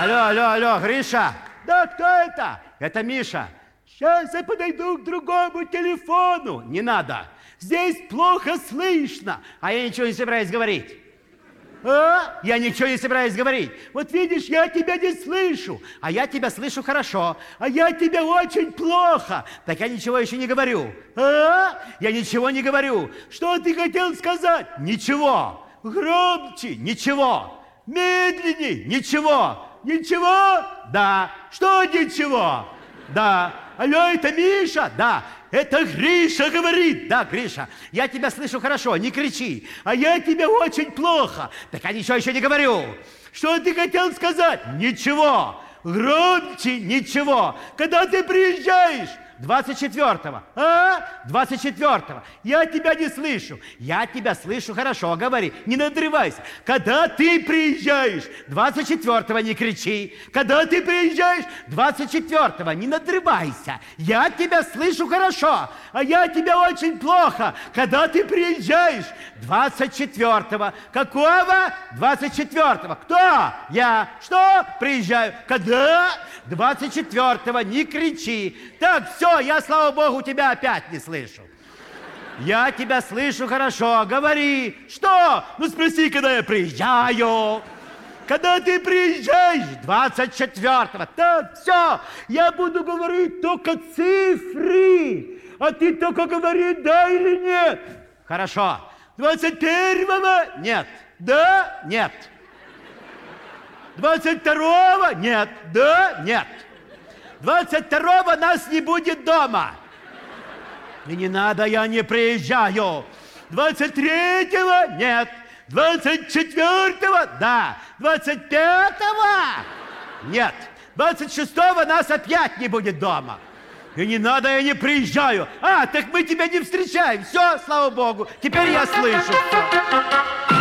Алло, Гриша. Да, кто это? Это Миша. Сейчас я подойду к другому телефону. Не надо. Здесь плохо слышно. А я ничего не собираюсь говорить. А? Я ничего не собираюсь говорить. Вот видишь, я тебя не слышу. А я тебя слышу хорошо. А я тебя очень плохо. Так я ничего еще не говорю. А? Я ничего не говорю. Что ты хотел сказать? Ничего. Громче? Ничего. Медленней? Ничего. Ничего? Да. Что ничего? Да. Алло, это Миша? Да. Это Гриша говорит. Да, Гриша, я тебя слышу хорошо, не кричи. А я тебя очень плохо. Так я ничего еще не говорю. Что ты хотел сказать? Ничего. Громче? Ничего. Когда ты приезжаешь? 24-го. А? 24-го. Я тебя не слышу. Я тебя слышу хорошо. Говори, не надрывайся. Когда ты приезжаешь? 24-го не кричи. Когда ты приезжаешь? 24-го не надрывайся. Я тебя слышу хорошо. А я тебя очень плохо. Когда ты приезжаешь? 24-го. Какого? 24-го. Кто? Я. Что? Приезжаю. Когда? 24-го. Не кричи. Так, все, я, слава богу, тебя опять не слышу. Я тебя слышу хорошо. Говори. Что? Ну, спроси, когда я приезжаю. Когда ты приезжаешь? 24-го. Так, все. Я буду говорить только цифры. А ты только говори, да или нет. Хорошо. 21-го? Нет. Да? Нет. 22-го? Нет. Да? Нет. 22-го нас не будет дома. И не надо, я не приезжаю. 23-го? Нет. 24-го? Да. 25-го? Нет. 26-го нас опять не будет дома. И не надо, я не приезжаю. А, так мы тебя не встречаем. Все, слава богу. Теперь я слышу. Все.